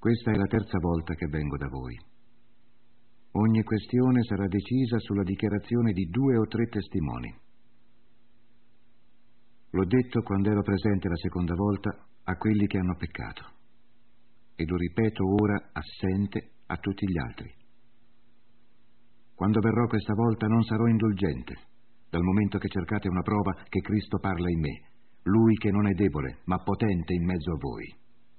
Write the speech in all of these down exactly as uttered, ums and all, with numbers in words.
Questa è la terza volta che vengo da voi. Ogni questione sarà decisa sulla dichiarazione di due o tre testimoni. L'ho detto quando ero presente la seconda volta a quelli che hanno peccato, e lo ripeto ora assente a tutti gli altri. Quando verrò questa volta non sarò indulgente, dal momento che cercate una prova che Cristo parla in me, Lui che non è debole, ma potente in mezzo a voi.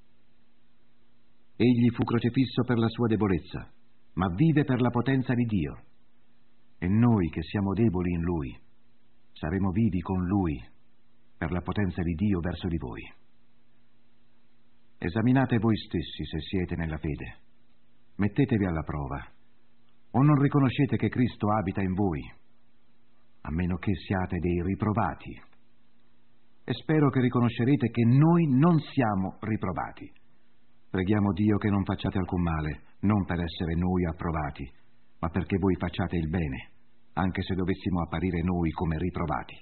Egli fu crocifisso per la sua debolezza, ma vive per la potenza di Dio. E noi che siamo deboli in Lui, saremo vivi con Lui per la potenza di Dio verso di voi. Esaminate voi stessi se siete nella fede. Mettetevi alla prova. O non riconoscete che Cristo abita in voi, a meno che siate dei riprovati. E spero che riconoscerete che noi non siamo riprovati. Preghiamo Dio che non facciate alcun male, non per essere noi approvati, ma perché voi facciate il bene, anche se dovessimo apparire noi come riprovati.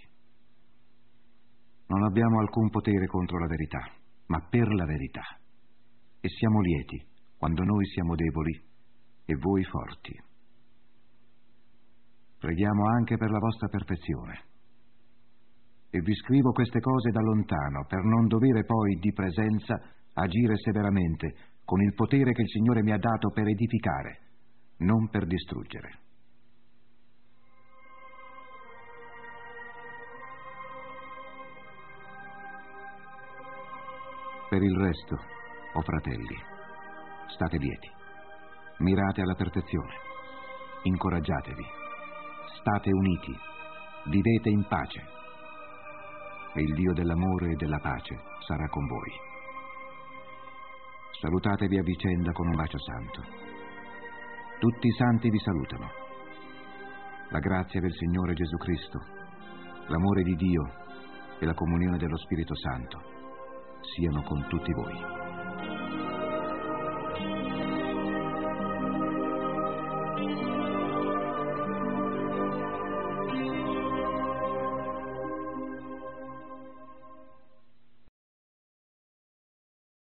Non abbiamo alcun potere contro la verità, ma per la verità. E siamo lieti quando noi siamo deboli e voi forti. Preghiamo anche per la vostra perfezione. E vi scrivo queste cose da lontano, per non dovere poi di presenza agire severamente con il potere che il Signore mi ha dato per edificare, non per distruggere. Per il resto, o fratelli, state lieti, mirate alla perfezione, incoraggiatevi, state uniti, vivete in pace, e il Dio dell'amore e della pace sarà con voi. Salutatevi a vicenda con un bacio santo. Tutti i santi vi salutano. La grazia del Signore Gesù Cristo, l'amore di Dio e la comunione dello Spirito Santo siano con tutti voi.